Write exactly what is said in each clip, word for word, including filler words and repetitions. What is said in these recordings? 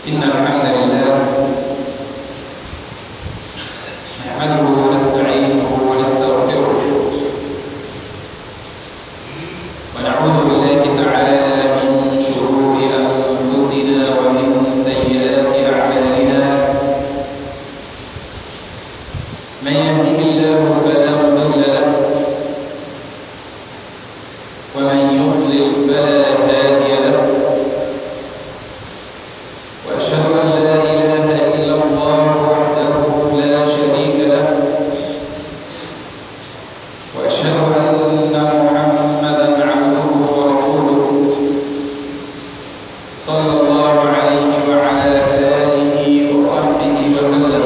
إن الحمد لله نحمده ونستعينه ونستغفره ونعوذ بالله تعالى من شرور أنفسنا ومن سيئات أعمالنا من يهده الله فلا مضل له ومن يضلل فلا هادي له وأشهد أن لا إله إلا الله وحده لا شريك له وأشهد أن محمدًا عبده ورسوله صلى الله عليه وعلى آله وصحبه وسلم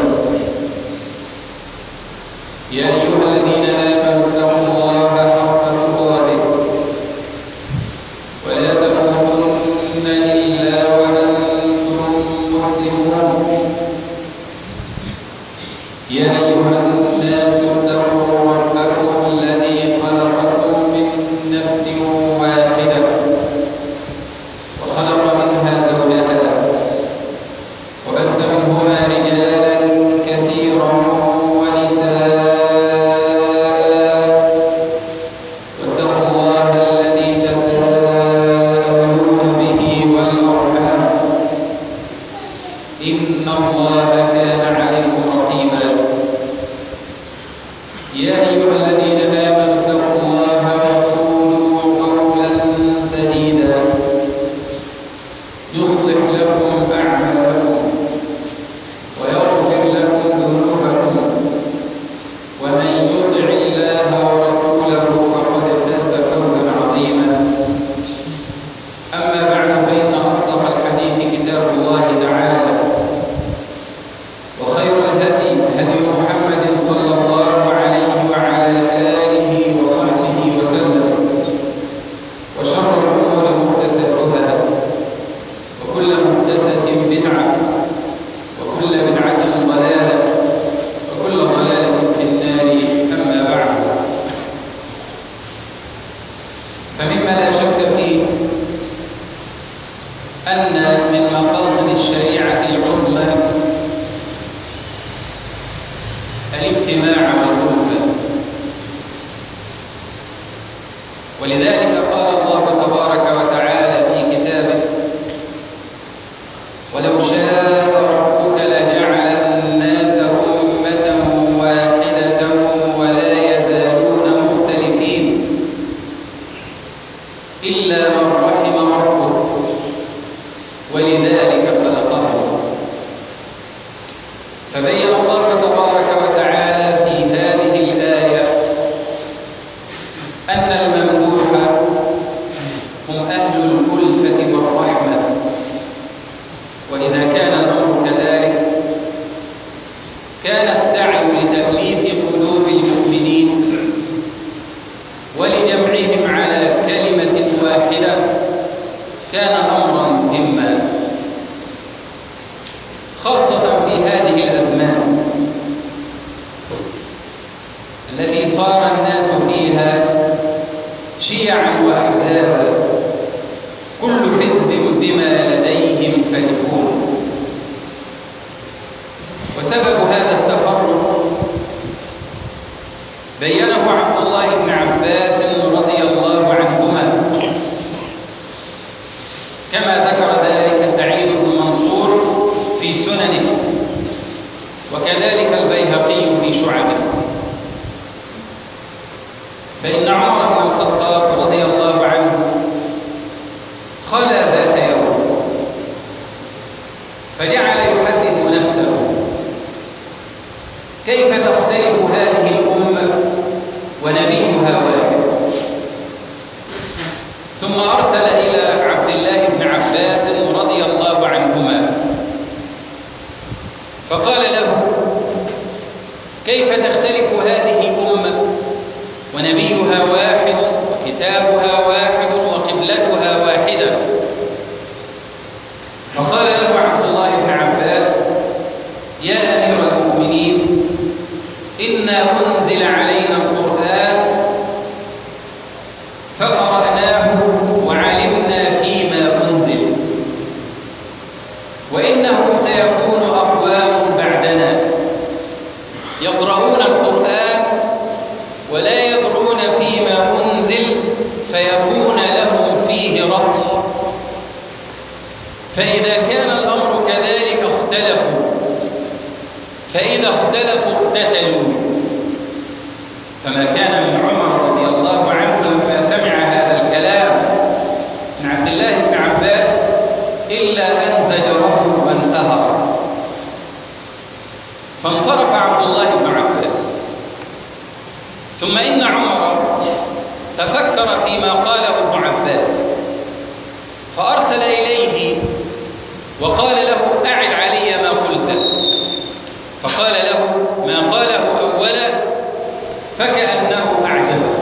يا أيها الذين آمنوا اتقوا الله حق تقاته ولا تموتن إلا وأنتم مسلمون يا أيها الناس اتقوا ربكم الذي خلقكم من نفس واحدة وخلق منها زوجها وبث منهما رجالا كثيرا ونساء واتقوا الله الذي تساءلون به والأرحام إن الله كان عليكم رقيبا يا أيها الذين آمنوا اتقوا الله وقولوا قولا سديدا يصلح لكم أعمالكم ويغفر لكم ذنوبكم ومن يطع الله ورسوله فقد فاز فوزا عظيما أما بعد فإن أصدق الحديث كتاب الله تعالى وخير الهدي هدي محمد صلى الله عليه وعلى آله وصحبه وسلم وشر الأمور محدثاتها وكل محدثة بدعة وكل بدعة ضلالة وكل ضلالة في النار أما بعد فمما لا شك فيه أن من مقاصد الشريعة العظمى الاجتماع والألفة ولذلك قال الله تبارك وتعالى في كتابه ولو شاء ربك لجعل الناس أمة واحدة ولا يزالون مختلفين إلا من رحم ربك ولذلك خلقهم فبين الله تبارك وتعالى في هذه الآية أن الممدوح هم أهل الألفة والرحمة وإذا كان الأمر كذلك كان السعي لتأليف قلوب المؤمنين ولجمعهم على كلمة واحدة كان أمرا مهما خاصة في هذه الأزمان التي صار الناس فيها شيعا وأحزابا كل حزب بما لديهم فرحون وسبب هذا التفرق بينه عبد الله بن عباس رضي الله عنهما كما ذكر ذلك سعيد بن منصور في سننه وكذلك البيهقي في شعبه فإن عمر بن الخطاب رضي الله عنه خلى ذات يوم فجعل يحدث نفسه كيف تختلف هذه الأمة ونبيها واحد ثم أرسل إلى عبد الله بن عباس رضي الله عنهما فقال له كيف تختلف هذه الأمة ونبيها واحد وكتابها واحد وقبلتها واحدة فقال له عبد الله بن عباس يا أمير المؤمنين إنا أنزل علينا القرآن فقرأناه وعلمنا فيما أنزل وإنه سيكون أقوام بعدنا يقرؤون القرآن ولا يدرون فيما أنزل فيكون لهم فيه رأي، فإذا كان الأمر كذلك اختلفوا، فإذا اختلفوا اقتتلوا. فما كان من عمر رضي الله عنه لما سمع هذا الكلام من عبد الله بن عباس إلا أن زجره وانتهر، فانصرف عبد الله بن عباس. ثم إن عمر تفكر فيما قاله ابن عباس فأرسل إليه وقال له أعد علي ما قلت، فقال له ما قاله أولا فكأنه أعجبه.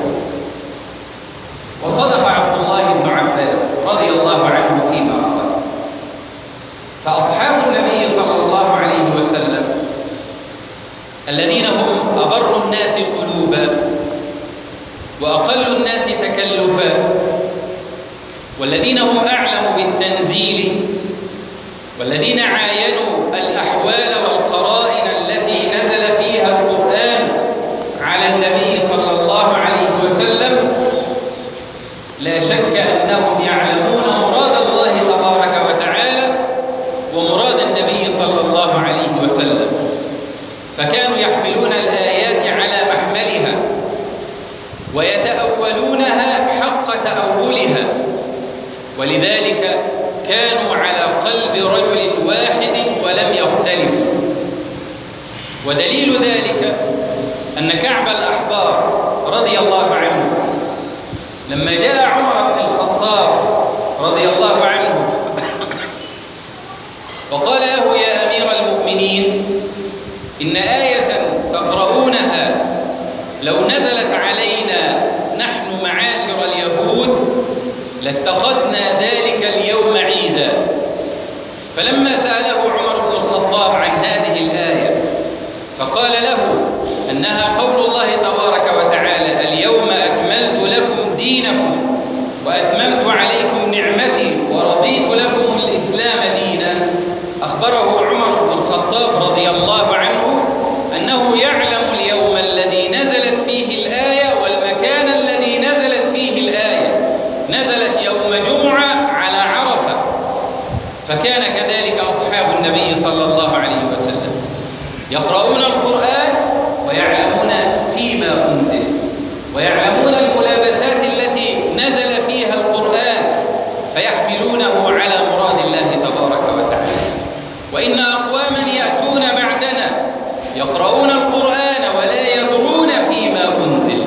وصدق عبد الله بن عباس رضي الله عنه فيما قال. فأصحاب النبي صلى الله عليه وسلم الذين هم أبر الناس قلوبا وأقل الناس تكلفا، والذين هم أعلم بالتنزيل، والذين عاينوا الأحوال والقرائن التي نزل فيها القرآن على النبي صلى الله عليه وسلم، لا شك أنهم يعلمون مراد الله تبارك وتعالى ومراد النبي صلى الله عليه وسلم، فكانوا يحملون الآيات على محملها ويتأولونها حق تأولها، ولذلك كانوا على قلب رجل واحد ولم يختلفوا. ودليل ذلك أن كعب الأحبار رضي الله عنه لما جاء عمر بن الخطاب رضي الله عنه وقال له يا أمير المؤمنين إن آية تقرؤونها لو نزلت علينا نحن معاشر اليهود لاتخذنا ذلك اليوم عيدا. فلما سأله عمر بن الخطاب عن هذه الآية فقال له أنها قول الله تبارك وتعالى اليوم أكملت لكم دينكم وأتممت عليكم نعمتي ورضيت لكم الإسلام دينا، أخبره عمر بن الخطاب رضي الله عنه أنه يعلم اليوم الذي نزلت فيه الآية والمكان الذي نزلت فيه الآية. نزلت يوم جمعة على عرفة، فكان كذلك أصحاب النبي صلى الله عليه وسلم يقرؤون القرآن ويعلمون فيما أنزل ويعلمون الملابسات التي نزل فيها القرآن فيحملونه على مراد الله تبارك وتعالى. وإن أقواما يأتون بعدنا يقرؤون القرآن ولا يدرون فيما أنزل،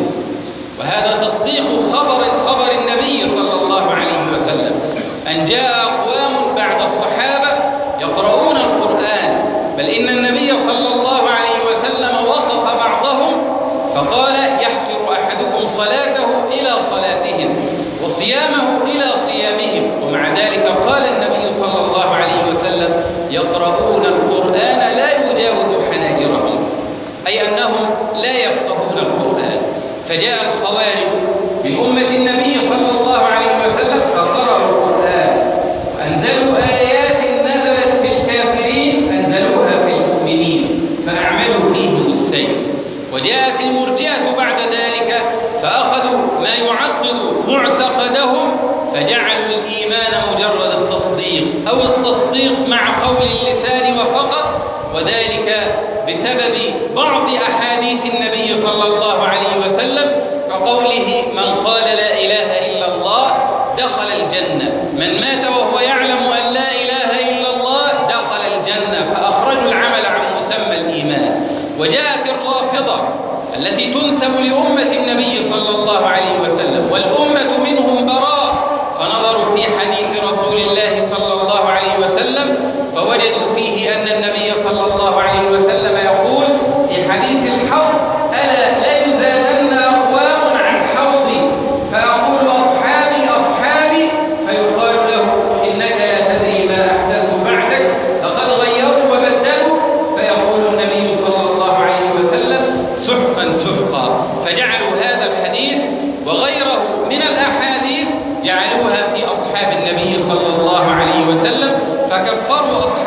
وهذا تصديق خبر خبر النبي صلى الله عليه وسلم أن جاء أقوام بعد الصحابة يقرؤون القرآن، بل إن النبي صلى الله عليه وسلم وصف بعضهم فقال يحقر أحدكم صلاته إلى صلاتهم وصيامه إلى صيامهم، ومع ذلك قال النبي صلى الله عليه وسلم يقرؤون القرآن لا يجاوز حناجرهم، أي أنهم لا يفقهون القرآن. فجاء الخوارج من أمة النبي صلى الله عليه وسلم فقرأوا القرآن وأنزلوا آيات نزلت في الكافرين أنزلوها في المؤمنين فأعملوا فيهم السيف. وجاءت المرجئة بعد ذلك فأخذوا ما يعضد معتقدهم فجعلوا الإيمان مجرد التصديق أو التصديق مع قول اللسان وفقط، وذلك بسبب بعض أحاديث النبي صلى الله عليه وسلم كقوله من قال لا إله إلا الله دخل الجنة، من مات وهو يعلم أن لا إله إلا الله دخل الجنة، فأخرجوا العمل عن مسمى الإيمان. وجاءت الرافضة التي تنسب لأمة النبي صلى الله عليه وسلم والأمة منهم براء، فنظروا في حديث رسول الله صلى الله عليه وسلم فوجدوا فيه أن النبي صلى الله عليه وسلم يقول في حديث الحوض ألا لا يزادن أقوام عن حوضي فأقول أصحابي أصحابي فيقال له إنك لا تدري ما أحدثوا بعدك لقد غيروا وبدلوا، فيقول النبي صلى الله عليه وسلم سحقا سحقا. فجعلوا هذا الحديث وغيره من الأحاديث جعلوها في أصحاب النبي صلى الله عليه وسلم فكفروا أصحاب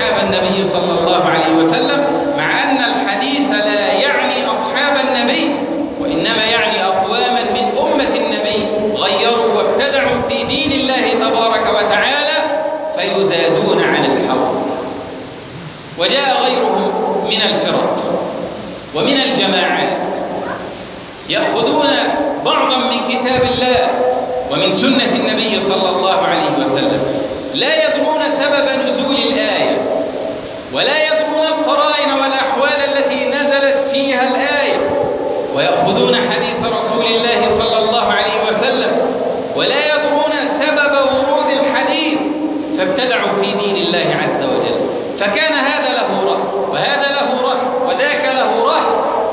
أصحاب النبي صلى الله عليه وسلم، مع أن الحديث لا يعني أصحاب النبي، وإنما يعني أقواما من أمة النبي غيروا وابتدعوا في دين الله تبارك وتعالى فيذادون عن الحوض. وجاء غيرهم من الفرق ومن الجماعات يأخذون بعضا من كتاب الله ومن سنة النبي صلى الله عليه وسلم، لا يدرون سبب نزول الآية ولا يدرون القرائن والأحوال التي نزلت فيها الآية، ويأخذون حديث رسول الله صلى الله عليه وسلم ولا يدرون سبب ورود الحديث، فابتدعوا في دين الله عز وجل. فكان هذا له رأي وهذا له رأي وذاك له رأي،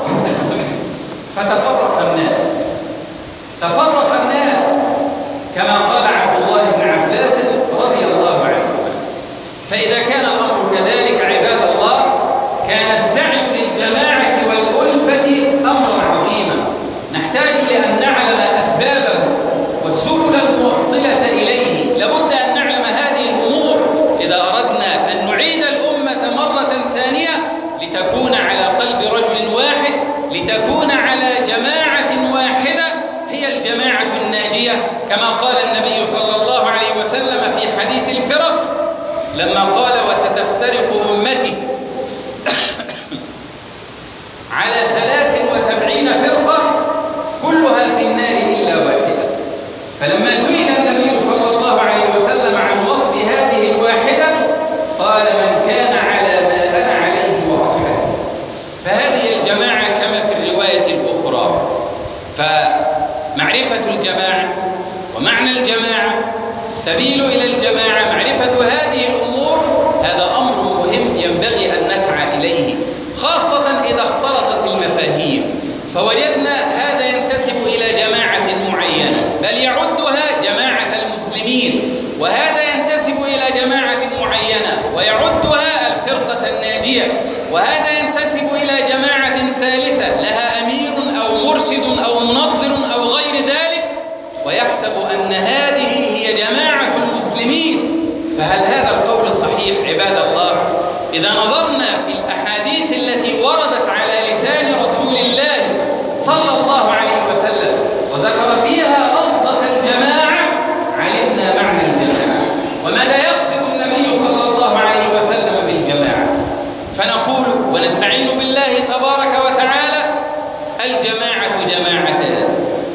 فتفرق الناس تفرق الناس كما قال عبد الله بن عباس رضي الله عنه. فإذا كان الأمر كذلك عباد الله، كان السعي للجماعة والألفة أمرا عظيما نحتاج لأن نعلم أسبابه والسبل الموصلة إليه. لابد أن نعلم هذه الأمور إذا أردنا أن نعيد الأمة مرة ثانية لتكون على قلب رجل واحد، لتكون على جماعة واحدة هي الجماعة الناجية، كما قال النبي صلى الله عليه وسلم في حديث الفرق لما قال: وستفترق أمتي على ثلاث وسبعين فرقة كلها في النار إلا واحدة. فلما سئل النبي صلى الله عليه وسلم عن وصف هذه الواحدة قال: من كان على ما أنا عليه وأصحابي. فهذه الجماعة كما في الرواية الأخرى. فمعرفة الجماعة ومعنى الجماعة، السبيل إلى الجماعة، معرفة هذه الأمور، هذا أمر مهم ينبغي أن نسعى إليه، خاصة إذا اختلطت المفاهيم فوجدنا هذا ينتسب إلى جماعة معينة بل يعدها جماعة المسلمين، وهذا ينتسب إلى جماعة معينة ويعدها الفرقة الناجية، وهذا ينتسب إلى جماعة ثالثة لها أمير أو مرشد أو منظر أو غير ذلك، ويحسب أن هذه هي جماعة المسلمين. فهل هذا القول صحيح عباد الله؟ إذا نظرنا في الأحاديث التي وردت على لسان رسول الله صلى الله عليه وسلم وذكر فيها لفظة الجماعة، علمنا معنى الجماعة وماذا يقصد النبي صلى الله عليه وسلم بالجماعة. فنقول ونستعين بالله تبارك وتعالى: الجماعة جماعتان.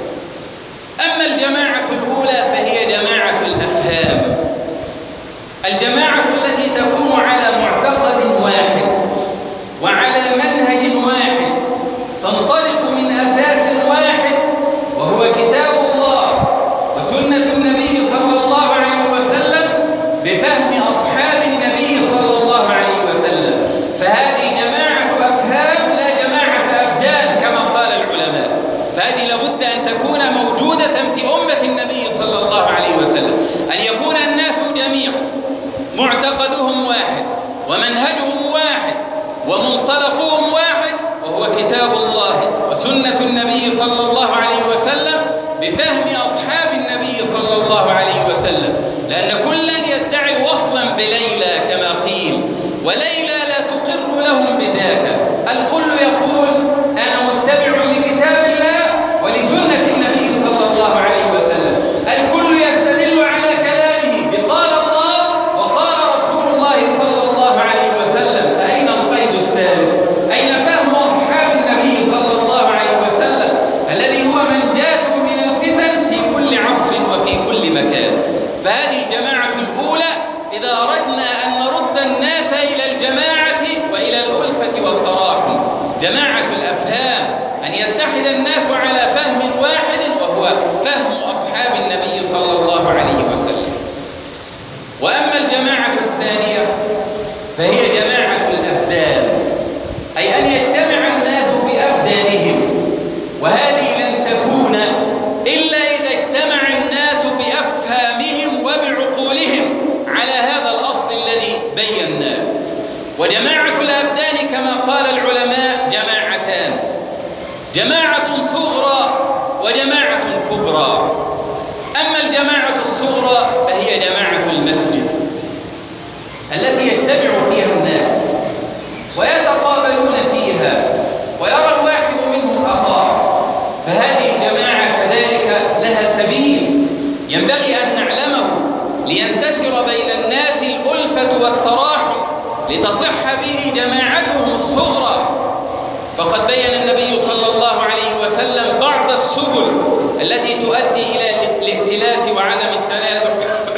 أما الجماعة الأولى فهي جماعة الأفهام، الجماعة التي تكون على معتقد واحد وعلى منهج واحد، تنطلق من أساس واحد وهو كتاب الله وسنة النبي صلى الله عليه وسلم بفهم أصحاب النبي صلى الله عليه وسلم. فهذه جماعة أفهام لا جماعة أبدان كما قال العلماء. فهذه لابد أن تكون موجودة في أمة النبي صلى الله عليه وسلم، أن يكون الناس جميعا معتقدهم واحد ومنهجهم واحد ومنطلقهم واحد، وهو كتاب الله وسنة النبي صلى الله عليه وسلم بفهم أصحاب النبي صلى الله عليه وسلم. لأن كلا يدعي وصلا بليلى كما قيل، وليلى لا تقر لهم بذاك. الكل يقول: أنا متبع لكتاب الله ولسنة النبي صلى الله عليه وسلم. الكل يستدل على كلامه بقال الله وقال رسول الله صلى الله عليه وسلم. فأين القيد الثالث؟ أين فهم أصحاب النبي صلى الله عليه وسلم الذي هو منجاة من الفتن في كل عصر وفي كل مكان؟ فهذه الجماعة الأولى إذا أردنا أن نرد الناس إلى الجماعة وإلى الألفة والتراحم، جماعة الأفهام، أن يتحد الناس على فهم واحد وهو فهم أصحاب النبي صلى الله عليه وسلم. وأما الجماعة الثانية فهي جماعة الأبدان، أي أن يجتمع الناس بأبدانهم، وهذه لن تكون إلا إذا اجتمع الناس بأفهامهم وبعقولهم على هذا الأصل الذي بيناه. وجماعة الأبدان كما قال العلماء جماعتان: جماعة صغرى وجماعة كبرى. أما الجماعة الصغرى فهي جماعة المسجد، التي يجتمع فيها الناس ويتقابلون فيها ويرى الواحد منهم أخاه، فهذه الجماعة كذلك لها سبيل ينبغي أن نعلمه لينتشر بين الناس الألفة والتراحم لتصح به جماعتهم الصغرى. فقد بين النبي صلى الله عليه وسلم بعض السبل التي تؤدي إلى الائتلاف وعدم التنازع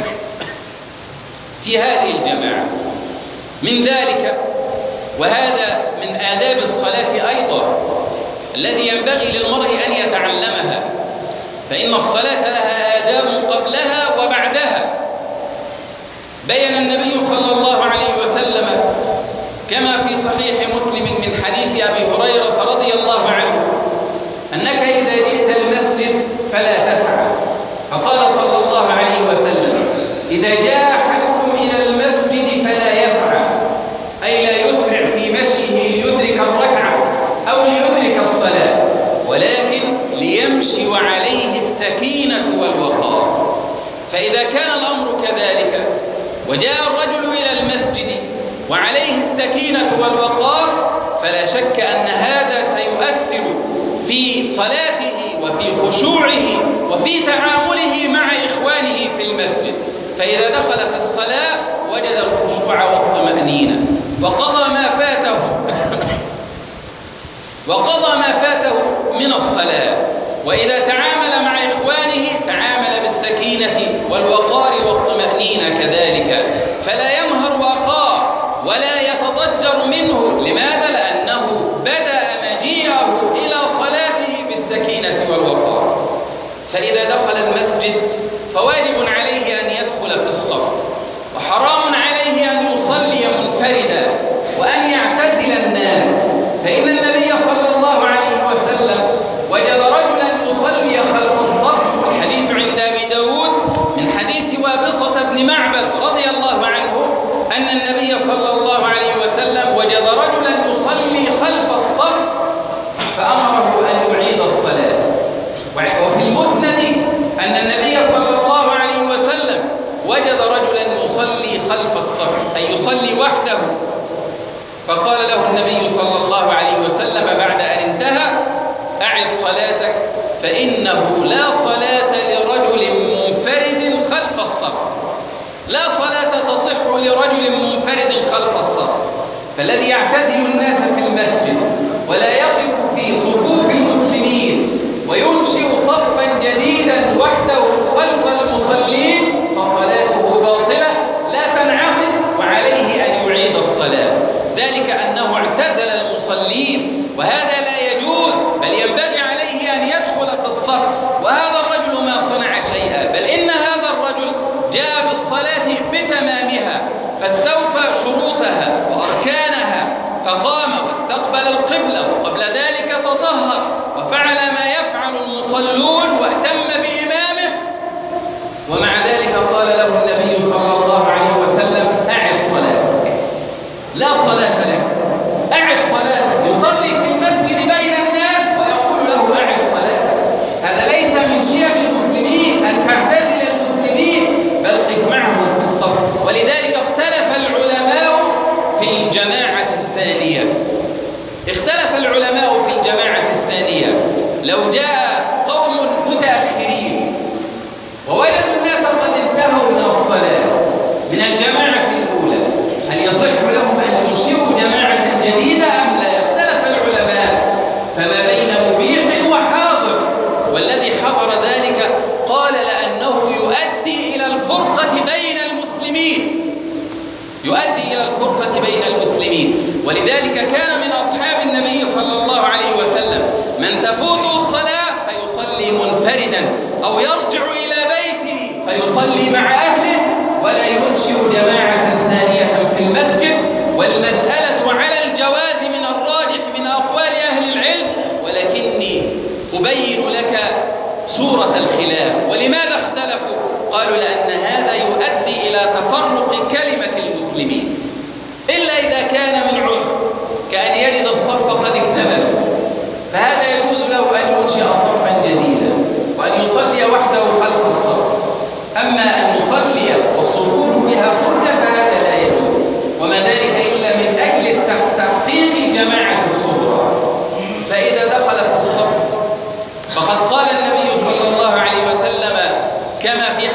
في هذه الجماعة. من ذلك، وهذا من آداب الصلاة أيضا الذي ينبغي للمرء أن يتعلمها، فإن الصلاة لها آداب قبلها وبعدها. بين النبي صلى الله عليه وسلم كما في صحيح مسلم من حديث أبي هريرة رضي الله عنه أنك إذا جئت المسجد فلا تسعى، فقال صلى الله عليه وسلم: إذا جاء أحدكم إلى المسجد فلا يسعى، أي لا يسرع في مشيه ليدرك الركعة أو ليدرك الصلاة، ولكن ليمشي وعليه السكينة والوقار. فإذا كان الأمر كذلك وجاء الرجل إلى المسجد وعليه السكينة والوقار، فلا شك أن هذا سيؤثر في صلاته وفي خشوعه وفي تعامله مع إخوانه في المسجد، فإذا دخل في الصلاة وجد الخشوع والطمأنينة وقضى ما فاته وقضى ما فاته من الصلاة. وإذا تعامل مع إخوانه تعامل بالسكينة والوقار والطمأنينة كذلك، فلا ينهر أخاه ولا يتضجر منه. لماذا؟ لأنه بدأ مجيئه إلى صلاته بالسكينة والوقار. فإذا دخل المسجد فواجب عليه أن يدخل في الصف، وحرام عليه أن يصلي منفردا وأن يعتزل الناس، فإن النبي صلى الله عليه وسلم وجد رجلا يصلي خلف الصف، والحديث عند أبي داود من حديث وابصة بن معبد رضي الله عنه أن النبي صلى الله عليه وسلم وجد رجلا يصلي خلف الصف فأمره أن يعيد الصلاة. وفي المسند أن النبي صلى الله عليه وسلم وجد رجلا يصلي خلف الصف، أي يصلي وحده، فقال له النبي صلى الله عليه وسلم بعد أن انتهى: أعد صلاتك فإنه لا صلاة لرجل منفرد خلف الصف. لا صلاة تصح لرجل منفرد خلف الصف. فالذي يعتزل الناس في المسجد ولا يقف في صفوف المسلمين وينشئ صفا جديدا وحده خلف المصلين فصلاته باطلة لا تنعقد، وعليه أن يعيد الصلاة، ذلك أنه اعتزل المصلين، وهذا لا يجوز، بل ينبغي عليه أن يدخل في الصف. وهذا الرجل ما صنع شيئا، بل إن هذا الرجل جاء بالصلاة بتمامها فاستوفى شروطها وأركانها، فقام واستقبل القبلة، وقبل ذلك تطهر وفعل ما يفعل المصلون وأتم بإمامه، ومع ذلك قال له النبي صلى الله عليه وسلم: أعد صلاتك، لا صلاة لك، أعد صلاتك. يصلي في المسجد بين الناس ويقول له: أعد صلاتك. هذا ليس من شيم المسلمين أن تعتزل المسلمين، بل قف معهم في الصف. ولذلك اختلف العلماء في الجماعة الثانية اختلف العلماء في الجماعة الثانية لو جاء قوم متأخرين ووجدوا الناس قد انتهوا من الصلاة من الجماعة الأولى، هل يصح لهم أن ينشئوا جماعة جديدة أم لا؟ اختلف العلماء، فما بين مبيح وحاضر، والذي حضر ذلك قال لأنه يؤدي إلى الفرقة بين المسلمين يؤدي إلى الفرقة بين المسلمين. ولذلك كان من أصحاب النبي صلى الله عليه وسلم من تفوته الصلاة فيصلي منفردا أو يرجع إلى بيته فيصلي مع أهله ولا ينشئ جماعة ثانية في المسجد. والمسألة على الجواز من الراجح من أقوال أهل العلم، ولكني أبين لك صورة الخلاف. ولماذا اختلفوا؟ قالوا لأن هذا يؤدي إلى تفرق كلمة المسلمين، إلا إذا كان من عذر كأن يجد الصف قد اكتمل، فهذا يجوز له أن ينشئ صفا جديدا وأن يصلي وحده خلف الصف. أما أن يصلي والصفوف بها فرجة فهذا لا يجوز.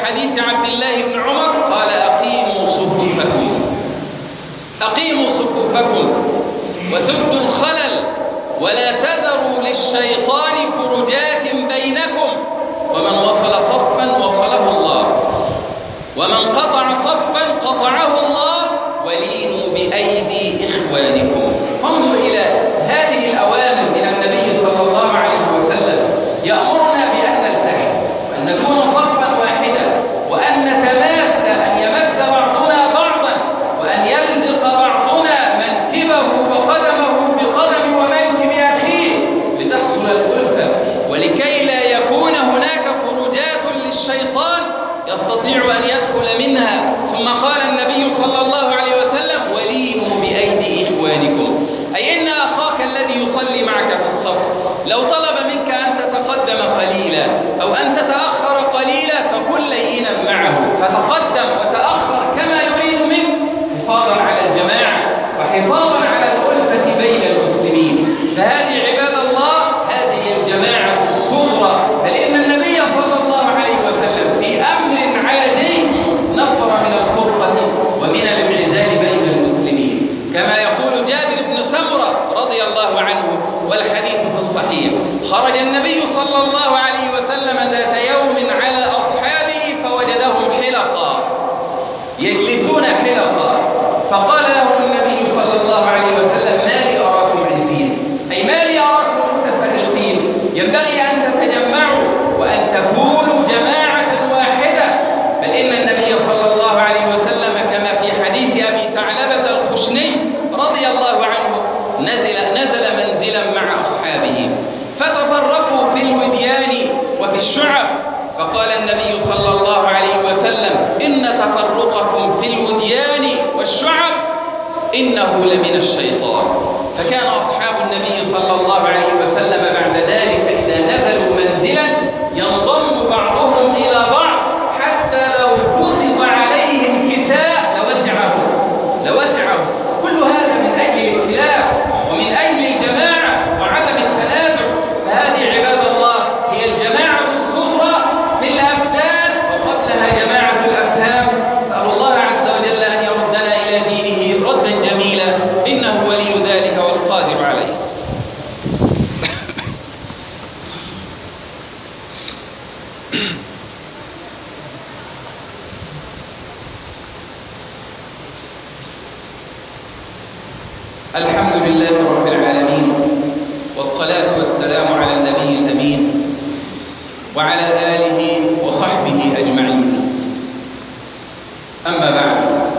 حديث عبد الله بن عمر قال أقيموا صفوفكم أقيموا صفوفكم وسدوا الخلل ولا تذروا للشيطان فرجات بينكم، ومن وصل صفا وصله الله، ومن قطع صفا قطعه الله، ولينوا بأيدي إخوانكم. فانظر إلى هذه الأوامر من النبي صلى الله عليه وسلم، يأمرنا بأن نلتحم وأن نكون صفا واحدا، وأن نتماس، أن يمس بعضنا بعضا، وأن يلزق بعضنا منكبه وقدمه بقدم ومنكب أخيه لتحصل الألفة، ولكي لا يكون هناك فرجات للشيطان يستطيع أن يدخل منها. ثم قال النبي صلى الله عليه وسلم: ولينوا بأيدي إخوانكم، أي إن أخاك الذي يصلي معك في الصف لو طلب منك أن تتقدم قليلا أو أن تتأخر قليلا فكن لينا معه، فتقدم وتأخر كما يريد منك، حفاظا على الجماعة وحفاظا على الألفة بين المسلمين. فهذه عباد الله هذه الجماعة الصغرى، بل إن النبي صلى الله عليه وسلم في أمر عادي نفر من الفرقة ومن الانعزال بين المسلمين، كما يقول جابر بن سمرة رضي الله عنه والحديث في الصحيح: خرج النبي صلى الله عليه وسلم ذات يوم على أصحابه فوجدهم حلقا يجلسون حلقا، فقال لهم النبي صلى الله عليه وسلم: ما لي أراكم عزين، أي ما لي أراكم متفرقين، ينبغي أن تتجمعوا وأن تكونوا جماعة واحدة. بل إن النبي صلى الله عليه وسلم كما في حديث أبي ثعلبة الخشني رضي الله عنه نزل, نزل منزلا مع أصحابه فتفرقوا في الوديان وفي الشعب، فقال النبي صلى الله عليه وسلم: إن تفرقكم في الوديان والشعب إنه لمن الشيطان. فكان أصحاب النبي صلى الله عليه وسلم بعد ذلك إذا نزلوا منزلا ينضم بعضهم إلى بعض، حتى لو بسط عليهم كساء لوسعهم لوسعهم كل هذا من أجل الائتلاف ومن أجل الجماعة وعدم التنازع. فهذه عباد الله هي الجماعة الصغرى في الأبدان، وقبلها جماعة الأفهام. أسأل الله عز وجل أن يردنا إلى دينه ردا جميلا، إنه ولي ذلك والقادر عليه. الحمد لله رب العالمين، والصلاة والسلام على النبي الأمين وعلى آله وصحبه أجمعين. أما بعد،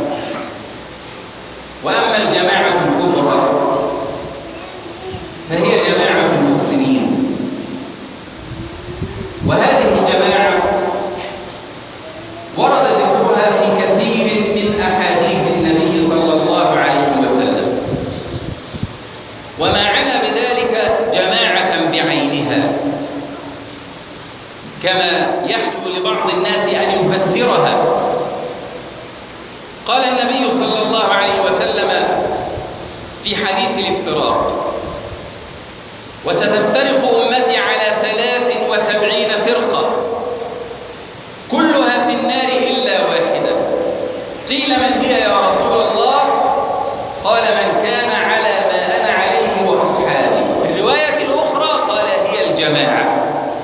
وأما الجماعة الكبرى فهي جماعة المسلمين، وهذه الجماعة ورد ذكرها في كثير من أحاديث النبي صلى الله عليه وسلم، وما عنى بذلك جماعة بعينها، كما يحلو لبعض الناس أن يفسرها. قال النبي صلى الله عليه وسلم في حديث الافتراق: وستفترق أمتي على ثلاث وسبعين فرقة كلها في النار إلا واحدة. قيل: من هي يا رسول الله؟ قال: من كان على ما أنا عليه وأصحابي. وفي الرواية الأخرى قال: هي الجماعة.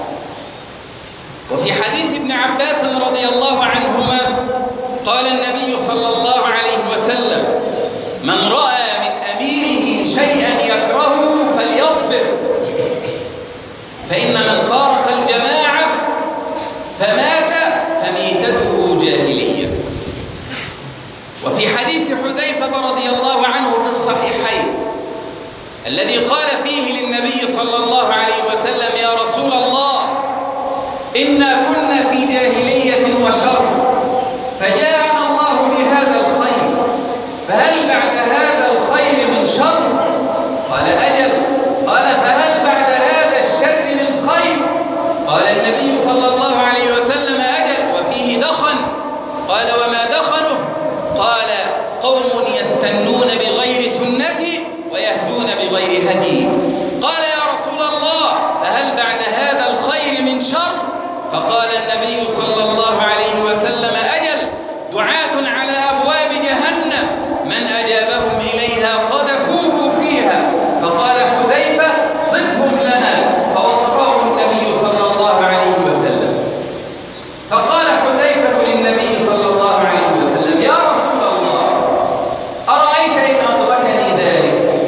وفي حديث ابن عباس رضي الله عنهما قال النبي صلى الله عليه وسلم: من رأى من أميره شيئا يكرهه فليصبر، فإن من فارق الجماعة فمات فميتته جاهلية. وفي حديث حذيفة رضي الله عنه في الصحيحين الذي قال فيه للنبي صلى الله عليه وسلم: يا رسول الله، إنا كنا في جاهلية وشر، فجاءنا الله بهذا الخير، فهل بعد هذا الخير من شر؟ قال: أجل. قال: فهل بعد هذا الشر من خير؟ قال النبي صلى الله عليه وسلم: أجل، وفيه دخن. قال: وما دخنه؟ قال: قوم يستنون بغير سنتي ويهدون بغير هدي. قال: يا رسول الله، فهل بعد هذا الخير من شر؟ فقال النبي صلى الله عليه وسلم: لهم إليها قذفوه فيها. فقال حذيفة صفهم لنا، فوصفهم النبي صلى الله عليه وسلم. فقال حذيفة للنبي صلى الله عليه وسلم: يا رسول الله، أرأيت إن أدركني ذلك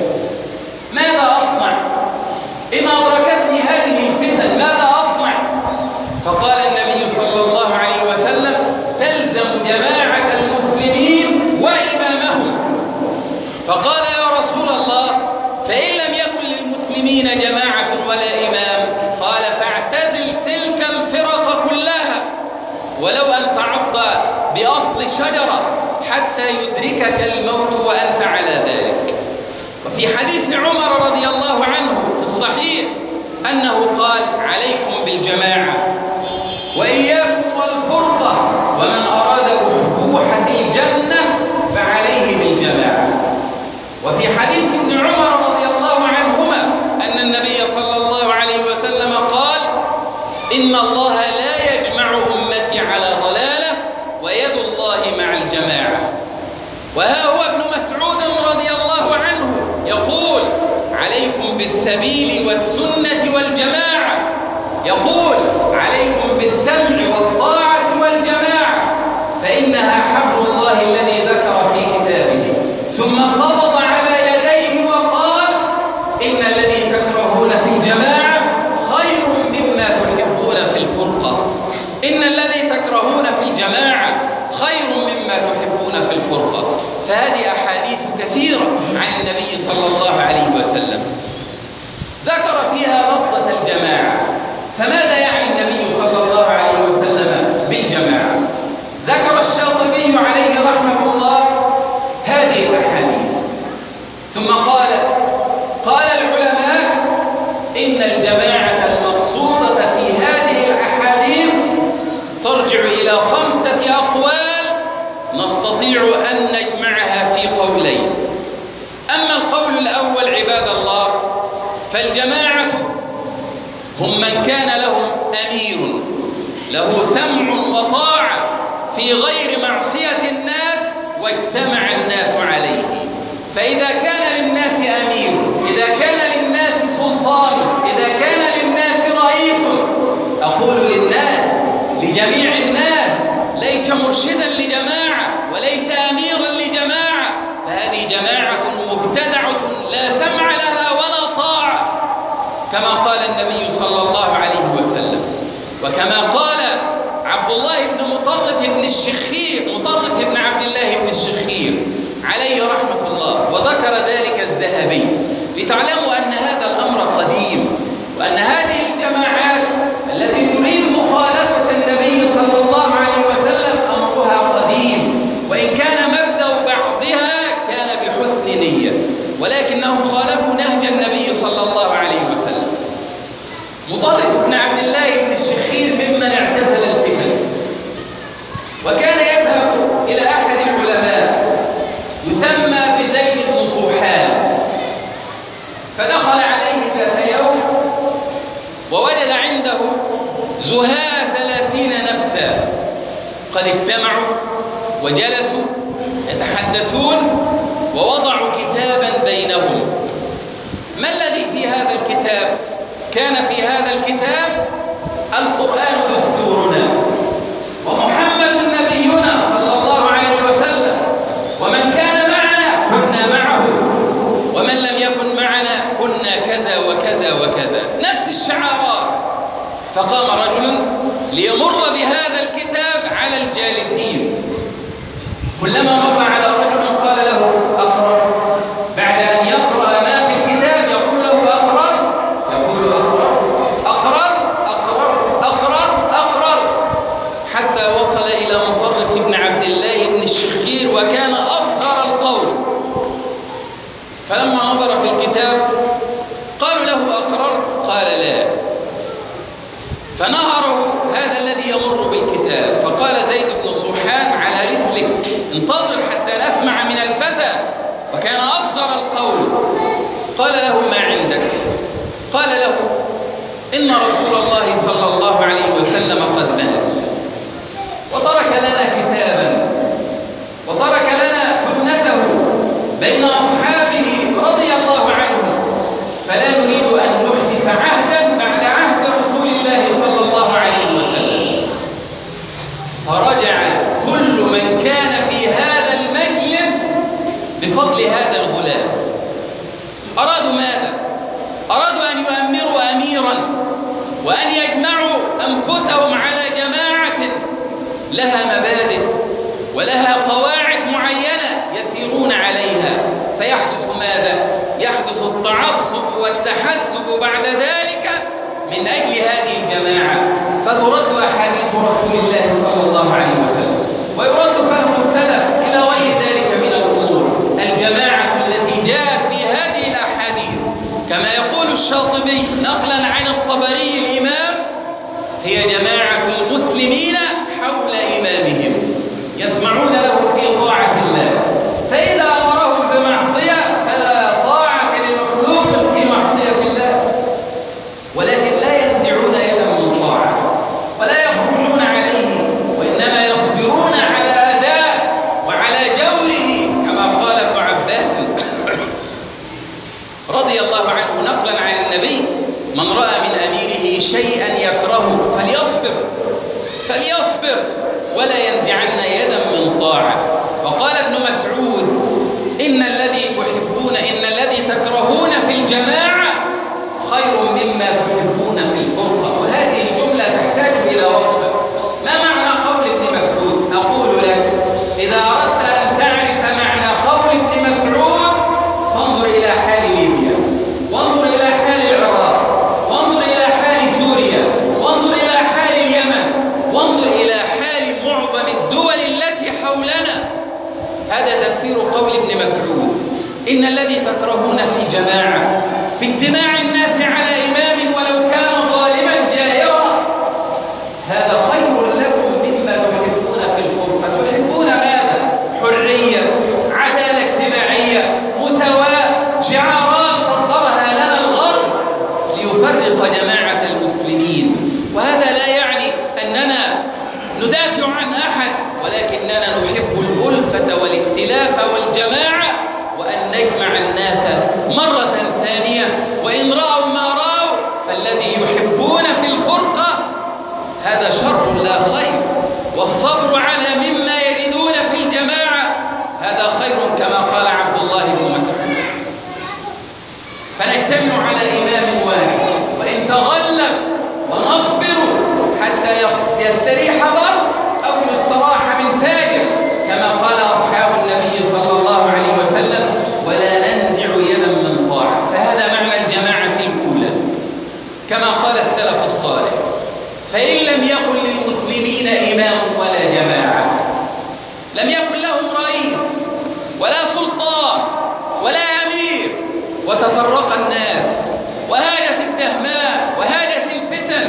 ماذا أصنع؟ إن أدركتني هذه الفتن ماذا أصنع؟ فقال النبي صلى الله عليه وسلم: تلزم جماعة المسلمين وإمامهم. فقال: يا رسول الله، فإن لم يكن للمسلمين جماعة ولا إمام؟ قال: فاعتزل تلك الفرق كلها، ولو أن تعض بأصل شجرة حتى يدركك الموت وأنت على ذلك. وفي حديث عمر رضي الله عنه في الصحيح أنه قال: عليكم بالجماعة وإياكم والفرقة، ومن أراد بحبوحة الجنة فعليه بالجماعة. وفي حديث ابن عمر رضي الله عنهما أن النبي صلى الله عليه وسلم قال: إن الله لا يجمع أمتي على ضلالة، ويد الله مع الجماعة. وها هو ابن مسعود رضي الله عنه يقول: عليكم بالسبيل والسنة والجماعة، يقول: عليكم بالسمع والطاعة والجماعة، فإنها حبل الله الذي ذكر في كتابه. ثم قبض على يديه وقال: إن الذي تكرهون في الجماعة خير مما تحبون في الفرقة. إن الذي تكرهون في الجماعة خير مما تحبون في الفرقة. فهذه أحاديث كثيرة عن النبي صلى الله عليه وسلم ذكر فيها لفظة الجماعة. فماذا يعني النبي صلى الله عليه وسلم بالجماعة؟ ذكر الشاطبي عليه رحمة الله هذه الأحاديث، ثم قال: قال العلماء إن الجماعة المقصودة في هذه الأحاديث ترجع إلى خمسة أقوال نستطيع أن نجمعها في قولين. أما القول الأول عباد الله، فالجماعة هم من كان لهم أمير له سمع وطاعة في غير معصية الناس واجتمع الناس عليه. فإذا كان للناس أمير، إذا كان للناس سلطان، إذا كان للناس رئيس، أقول للناس لجميع الناس، ليس مرشدا لجماعة وليس أميرا لجماعة، فهذه جماعة مبتدعة لا سمع لها ولا طاعة، كما قال النبي صلى الله عليه وسلم. وكما قال عبد الله بن مطرف بن الشخير، مطرف بن عبد الله بن الشخير عليه رحمة الله، وذكر ذلك الذهبي، لتعلموا أن هذا الأمر قديم، وأن هذه الجماعات التي تريد مخالفة النبي صلى الله عليه وسلم أمرها قديم، وإن كان مبدأ بعضها كان بحسن نية، ولكنهم خالفوا نهج النبي صلى الله عليه وسلم. مطرف بن عبد الله بن الشخير ممن اعتزل الفتن، وكان يذهب إلى أحد العلماء يسمى بزيد بن صوحان، فدخل عليه ذات يوم ووجد عنده زهاة ثلاثين نفسا قد اجتمعوا وجلسوا يتحدثون ووضعوا كتابا بينهم. ما الذي في هذا الكتاب؟ كان في هذا الكتاب: القرآن دستورنا، ومحمد نبينا صلى الله عليه وسلم، ومن كان معنا كنا معه، ومن لم يكن معنا كنا كذا وكذا وكذا، نفس الشعارات. فقام رجل ليمر بهذا الكتاب على الجالسين، كلما مر على رجل قال له: أقررت. بعد أن يقرأ ما في الكتاب يقول له: أقرر؟ يقول: أقرر أقرر أقرر أقرر أقرر، حتى وصل إلى مطرف بن عبد الله بن الشخير، وكان أصغر القول. فلما نظر في الكتاب قالوا له: أقررت؟ قال: لا. فنهره هذا الذي يمر بالكتاب، فقال زيد بن صوحان: على رسلك، انتظر حتى نسمع من الفتى، وكان أصغر القول. قال له: ما عندك؟ قال له: إن رسول الله صلى الله عليه وسلم قد مات، وترك لنا كتابا، وترك لنا سنته بين أرادوا ماذا؟ أرادوا أن يؤمروا أميرا وأن يجمعوا أنفسهم على جماعة لها مبادئ ولها قواعد معينة يسيرون عليها، فيحدث ماذا؟ يحدث التعصب والتحزب بعد ذلك من أجل هذه الجماعة، فترد أحاديث رسول الله صلى الله عليه وسلم ويرد فهم السلف إلى غير ذلك من الأمور. الجماعة التي جاءت في هذه الأحاديث كما يقول الشاطبي نقلا عن الطبري الإمام هي جماعة المسلمين حول إمامهم يسمعون له في طاعة الله، فإذا أمرهم بمعصية فلا طاعة لمخلوق في معصية الله، ولكن لا ينزعون يدا من طاعة ولا يخرجون عليه، وإنما يصبرون على أذاه وعلى جوره كما قال ابن عباس رضي الله عنه نقلا عن النبي: من رأى من أميره شيئا يكرهه فليصبر فليصبر ولا ينزعن يدا من طاعة. وقال ابن مسعود: إن الذي تحبون إن الذي تكرهون في الجماعة خير مما تحبون في الفرقة. وهذه الجملة تحتاج إلى وقفة. ما معنى قول ابن مسعود؟ أقول لك: إذا أردت أن تعرف معنى قول ابن مسعود فانظر إلى حال ليبيا، وانظر إلى حال العراق، وانظر إلى حال سوريا، وانظر إلى حال اليمن، وانظر إلى حال معظم الدول التي حولنا. هذا تفسير قول ابن مسعود: إن الذي تكرهون في الجماعة في اجتماع الناس على إمام ولو كان ظالما جائرا هذا خير لكم مما تحبون في الفرقة. تحبون ماذا؟ حرية، عدالة اجتماعية، مساواة، شعارات صدرها لنا الغرب ليفرق جماعة المسلمين. وهذا لا يعني أننا ندافع عن أحد، ولكننا نحب الألفة والائتلاف والجماعة وأن نجمع الناس مرة ثانية. وإن رأوا ما رأوا فالذي يحبون في الفرقة هذا شر لا خير، والصبر على مما يجدون في الجماعة هذا خير كما قال عبد الله بن مسعود. فنجتمع على إمام واحد، وإن تغلب ونصبر حتى يستريح بر أو يستراح من فاجر كما قال أصحاب النبي صلى الله عليه وسلم: ولا ننزع يدا من طاعة. فهذا معنى الجماعة الأولى كما قال السلف الصالح: فإن لم يكن للمسلمين إمام ولا جماعة، لم يكن لهم رئيس ولا سلطان ولا أمير، وتفرق الناس وهاجت الدهماء وهاجت الفتن،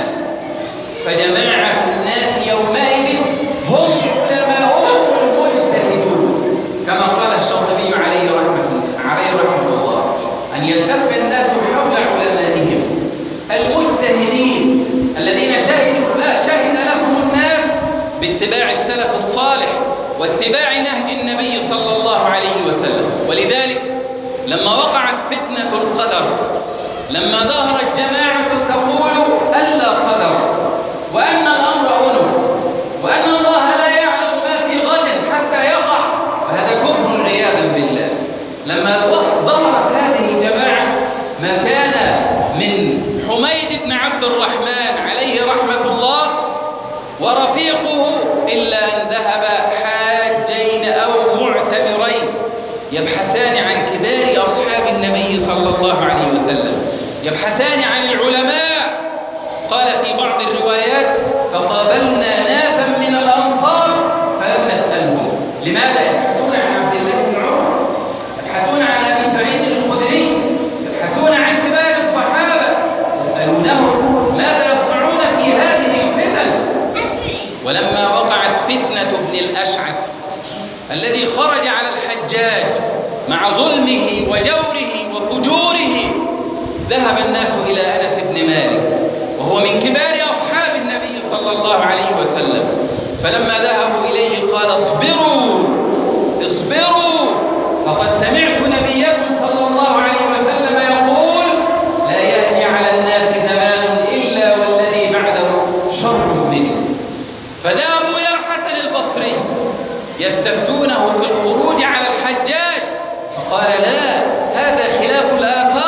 فجماعة الناس يومئذ هم علماؤهم المجتهدون كما قال الشاطبي عليه رحمة عليه رحمة الله: أن يلتف الناس حول علمائهم المجتهدين الذين شهدوا لا شهد لهم الناس باتباع السلف الصالح واتباع نهج النبي صلى الله عليه وسلم. ولذلك لما وقعت فتنة القدر، لما ظهرت جماعة تقول ألا قدر وأن الأمر أنف وأن الله لا يعلم ما في غد حتى يقع، وهذا كفر عياذا بالله. لما ظهرت هذه الجماعة ما كان من حميد بن عبد الرحمن عليه رحمة الله ورفيقه إلا أن ذهب حاجين أو معتمرين يبحثان عن كبار أصحاب النبي صلى الله عليه وسلم، يبحثان عن العلماء. قال في بعض الروايات: فقابلنا ناسا من الأنصار فلم نسألهم. لماذا؟ يبحثون عن عبد الله بن عمر، يبحثون عن أبي سعيد الخدري، يبحثون عن كبار الصحابة، يسألونهم ماذا يصنعون في هذه الفتن. ولما وقعت فتنة ابن الأشعث الذي خرج على الحجاج مع ظلمه وجوره وفجوره، ذهب الناس إلى أنس بن مالك وهو من كبار أصحاب النبي صلى الله عليه وسلم، فلما ذهبوا إليه قال: اصبروا اصبروا فقد سمعت نبيكم صلى الله عليه وسلم يقول: لا يأتي على الناس زمان إلا والذي بعده شر منه. فذهبوا إلى الحسن البصري يستفتونه في الخروج على الحجاج، فقال: لا، هذا خلاف الآثار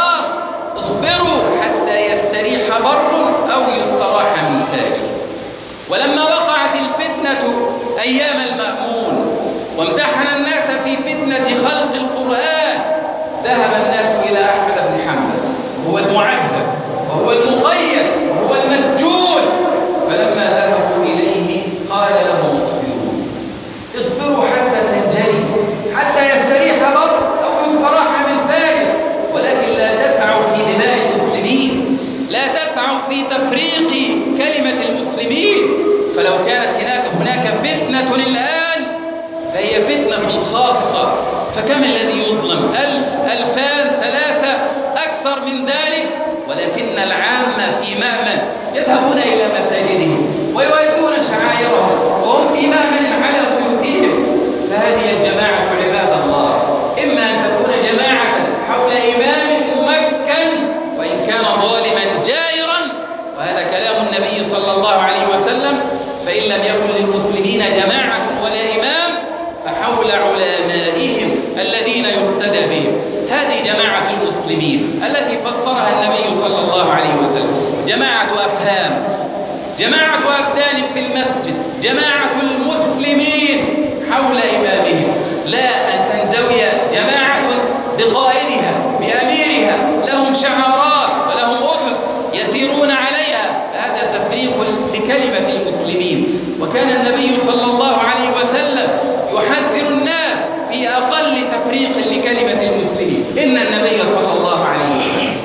الفتنة أيام المأمون، وامتحن الناس في فتنة خلق القرآن. ذهب الناس إلى أحمد بن حنبل وهو المعذب وهو المقيد وهو المسجون، فلما ذهبوا إليه قال لهم اصبروا اصبروا حتى تنجلي، حتى يستريح بر أو يستراح من فاجر، ولكن لا تسعوا في دماء المسلمين، لا تسعوا في تفريق كلمة المسلمين. فلو كانت هناك هناك فتنة الآن فهي فتنة خاصة، فكم الذي يظلم؟ ألف، ألفان، ثلاثة، أكثر من ذلك، ولكن العامة في مأمن، يذهبون إلى مساجدهم ويؤدون شعائرهم وهم في مأمن على بيوتهم. فهذه الجماعة عباد الله إما أن تكون جماعة حول إمام ممكن وإن كان ظالما جائرا، وهذا كلام النبي صلى الله عليه وسلم، فإن لم يكن للمسلمين جماعة ولا إمام فحول علمائهم الذين يقتدى بهم. هذه جماعة المسلمين التي فسرها النبي صلى الله عليه وسلم، جماعة أفهام، جماعة أبدان في المسجد، جماعة المسلمين حول إمامهم، لا أن تنزوي جماعة بقائدها بأميرها لهم شعارات ولهم أسس يسيرون عليها، هذا تفريق لكلمة المسلمين. وكان النبي صلى الله عليه وسلم يحذر الناس في أقل تفريق لكلمة المسلمين. إن النبي صلى الله عليه وسلم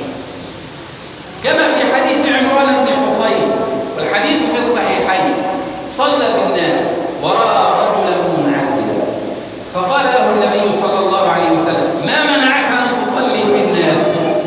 كما في حديث عمران بن حصين والحديث في الصحيحين صلى بالناس ورأى رجلا منعزلا، فقال له النبي صلى الله عليه وسلم ما منعك أن تصلي بالناس؟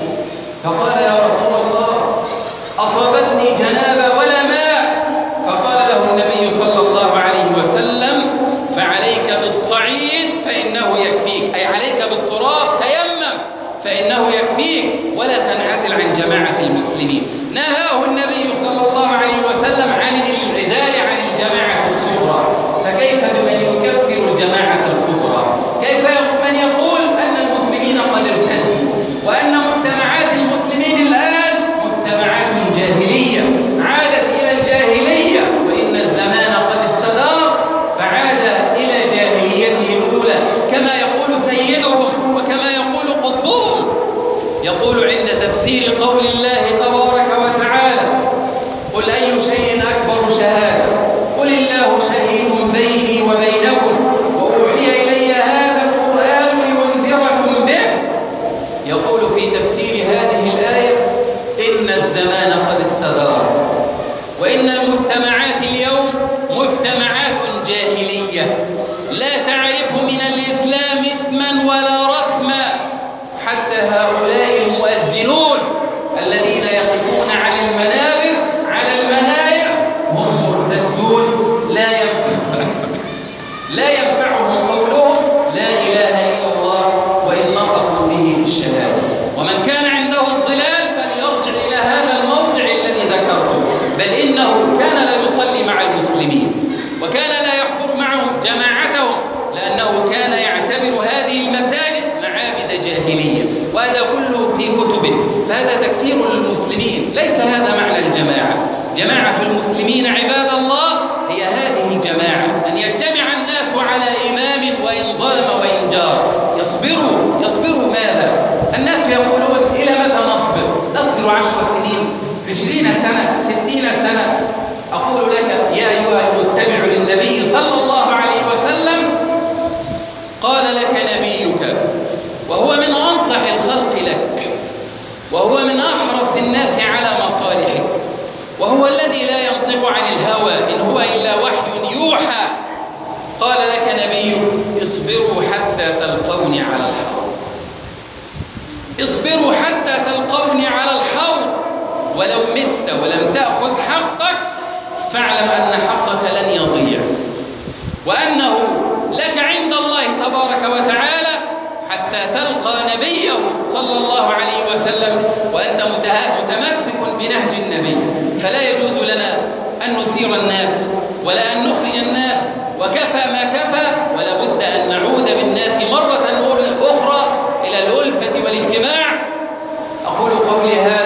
فقال يا رسول الله أصابتني جنابة ولا ماء. فقال له النبي صلى الله عليه وسلم فعليك بالصعيد فإنه يكفيك، أي عليك بالتراب، تيمم فإنه يكفيك، ولا تنعزل عن جماعة المسلمين. نهاه النبي صلى الله عليه وسلم عن الانعزال عن الجماعة الصغرى، فكيف بمن يكفر الجماعة الكبرى؟ كيف من يقول أن المسلمين قد ارتدوا وأن مجتمعات المسلمين الآن مجتمعات جاهلية عادت إلى الجاهلية، وإن الزمان قد استدار فعاد إلى جاهليته الأولى، كما يقول سيدهم وكما يقول قطبهم. يقول عند تفسير قول الله تبارك وتعالى قل أي شيء أكبر شهادة قل الله شهيد بيني وبينكم وأوحي إلي هذا القرآن لأنذركم به. يقول في تفسير هذه الآية إن الزمان قد استدار، وإن المجتمعات اليوم مجتمعات جاهلية لا تعرف من الإسلام اسما ولا رسما، حتى هؤلاء المؤذنون الذين يقفون على المنابر على المناير هم مرتدون، لا ينفع لا ينفعهم قولهم لا إله إلا الله وإن نطقوا به في الشهادة. ومن كان عنده الضلال فليرجع إلى هذا الموضع الذي ذكرته، بل إنه كان لا يصلي مع المسلمين وكان لا يحضر معهم جماعتهم، لأنه كان يعتبر هذه المساجد معابد جاهلية، وهذا كله في كتبه، فهذا تكفير للمسلمين. ليس هذا معنى الجماعة. جماعة المسلمين عباد الله هي هذه الجماعة، أن يجتمع الناس على إمام وإن ظلم وإن جار، يصبروا يصبروا ماذا؟ الناس يقولون إلى متى نصبر؟ نصبر عشر سنين، عشرين سنة، ستين سنة. أقول لك يا أيها المتبع للنبي صلى الله عليه وسلم قال لك نبيك وهو من أنصح الخلق لك، وهو من أحرص الناس على مصالحك، وهو الذي لا ينطق عن الهوى إن هو إلا وحي يوحى. قال لك نبيك اصبروا حتى تلقوني على الحوض، اصبروا حتى تلقوني على الحوض، ولو مت ولم تأخذ حقك فاعلم أن حقك لن يضيع، وأنه لك عند الله تبارك وتعالى حتى تلقى نبيه صلى الله عليه وسلم وأنت متمسك بنهج النبي. فلا يجوز لنا أن نثير الناس ولا أن نخرج الناس، وكفى ما كفى، ولا بد أن نعود بالناس مرة أخرى إلى الألفة والاجتماع. أقول قولي هذا